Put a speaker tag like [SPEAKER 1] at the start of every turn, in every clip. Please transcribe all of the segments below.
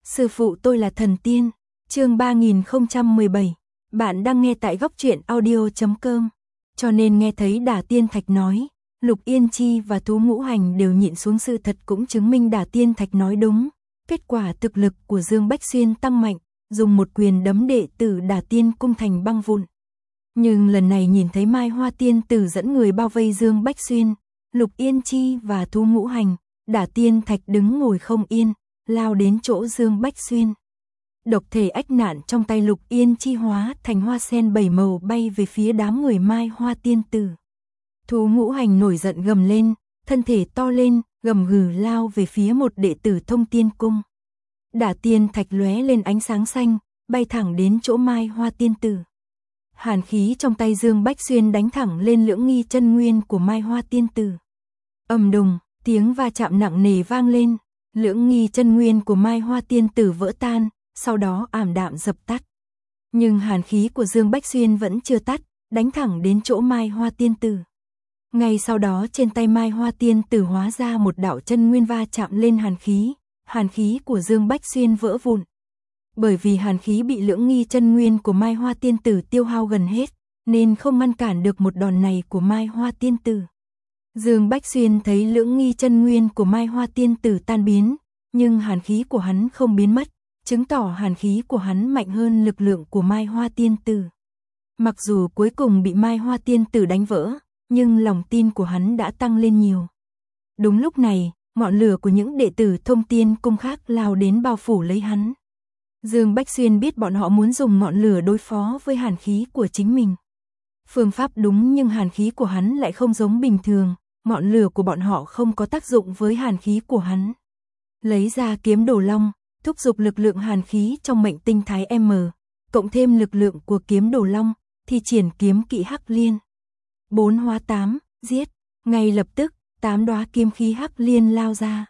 [SPEAKER 1] Sư phụ tôi là thần tiên. Chương 3017. Bạn đang nghe tại góc truyện audio.com. Cho nên nghe thấy Đả Tiên Thạch nói, Lục Yên Chi và Thú Ngũ Hành đều nhịn xuống, sự thật cũng chứng minh Đả Tiên Thạch nói đúng. Kết quả thực lực của Dương Bách Xuyên tăng mạnh, dùng một quyền đấm đệ tử Đả Tiên cung thành băng vụn. Nhưng lần này nhìn thấy Mai Hoa Tiên Tử dẫn người bao vây Dương Bách Xuyên, Lục Yên Chi và Thú Ngũ Hành, Đả Tiên Thạch đứng ngồi không yên, lao đến chỗ Dương Bách Xuyên. Độc thể ách nạn trong tay Lục Yên Chi hóa thành hoa sen 7 màu bay về phía đám người Mai Hoa Tiên Tử. Thú Ngũ Hành nổi giận gầm lên, thân thể to lên, gầm gừ lao về phía một đệ tử Thông Tiên Cung. Đả Tiên Thạch lóe lên ánh sáng xanh, bay thẳng đến chỗ Mai Hoa Tiên Tử. Hàn khí trong tay Dương Bách Xuyên đánh thẳng lên lưỡng nghi chân nguyên của Mai Hoa Tiên Tử. Ầm đùng, tiếng va chạm nặng nề vang lên, lưỡng nghi chân nguyên của Mai Hoa Tiên Tử vỡ tan, sau đó ảm đạm dập tắt. Nhưng hàn khí của Dương Bách Xuyên vẫn chưa tắt, đánh thẳng đến chỗ Mai Hoa Tiên Tử. Ngay sau đó trên tay Mai Hoa Tiên Tử hóa ra một đạo chân nguyên va chạm lên hàn khí của Dương Bách Xuyên vỡ vụn. Bởi vì hàn khí bị lưỡng nghi chân nguyên của Mai Hoa Tiên Tử tiêu hao gần hết, nên không ngăn cản được một đòn này của Mai Hoa Tiên Tử. Dương Bách Xuyên thấy lưỡng nghi chân nguyên của Mai Hoa Tiên Tử tan biến, nhưng hàn khí của hắn không biến mất, chứng tỏ hàn khí của hắn mạnh hơn lực lượng của Mai Hoa Tiên Tử. Mặc dù cuối cùng bị Mai Hoa Tiên Tử đánh vỡ, nhưng lòng tin của hắn đã tăng lên nhiều. Đúng lúc này, ngọn lửa của những đệ tử Thông Tiên Cung khác lao đến bao phủ lấy hắn. Dương Bách Xuyên biết bọn họ muốn dùng ngọn lửa đối phó với hàn khí của chính mình. Phương pháp đúng, nhưng hàn khí của hắn lại không giống bình thường, ngọn lửa của bọn họ không có tác dụng với hàn khí của hắn. Lấy ra kiếm Đồ Long, thúc giục lực lượng hàn khí trong mệnh tinh thái M, cộng thêm lực lượng của kiếm Đồ Long, thì triển kiếm kỵ Hắc Liên. 4 hóa 8, giết, ngay lập tức, 8 đóa kiếm khí Hắc Liên lao ra.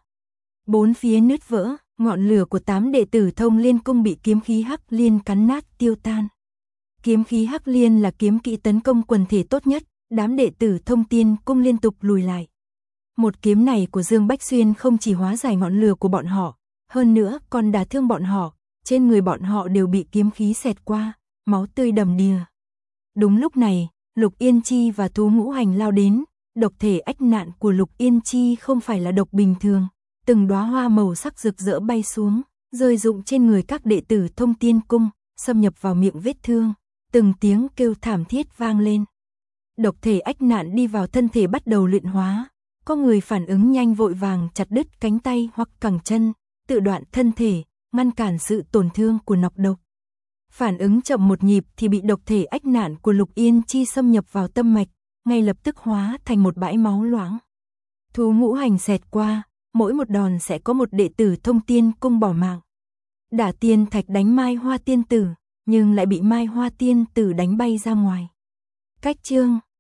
[SPEAKER 1] 4 phía nứt vỡ, ngọn lửa của 8 đệ tử Thông Liên Cung bị kiếm khí Hắc Liên cắn nát tiêu tan. Kiếm khí Hắc Liên là kiếm kỵ tấn công quần thể tốt nhất, đám đệ tử Thông Tiên Cung liên tục lùi lại. Một kiếm này của Dương Bách Xuyên không chỉ hóa giải ngọn lửa của bọn họ, hơn nữa còn đả thương bọn họ, trên người bọn họ đều bị kiếm khí xẹt qua, máu tươi đầm đìa. Đúng lúc này, Lục Yên Chi và Thú Ngũ Hành lao đến, độc thể ách nạn của Lục Yên Chi không phải là độc bình thường, từng đóa hoa màu sắc rực rỡ bay xuống, rơi rụng trên người các đệ tử Thông Tiên Cung, xâm nhập vào miệng vết thương, từng tiếng kêu thảm thiết vang lên. Độc thể ách nạn đi vào thân thể bắt đầu luyện hóa, có người phản ứng nhanh vội vàng chặt đứt cánh tay hoặc cẳng chân, tự đoạn thân thể, ngăn cản sự tổn thương của nọc độc. Phản ứng chậm một nhịp thì bị độc thể ách nạn của Lục Yên Chi xâm nhập vào tâm mạch, ngay lập tức hóa thành một bãi máu loãng. Thú Ngũ Hành xẹt qua, mỗi một đòn sẽ có một đệ tử Thông Tiên Cung bỏ mạng. Đả Tiên Thạch đánh Mai Hoa Tiên Tử, nhưng lại bị Mai Hoa Tiên Tử đánh bay ra ngoài. Cách chương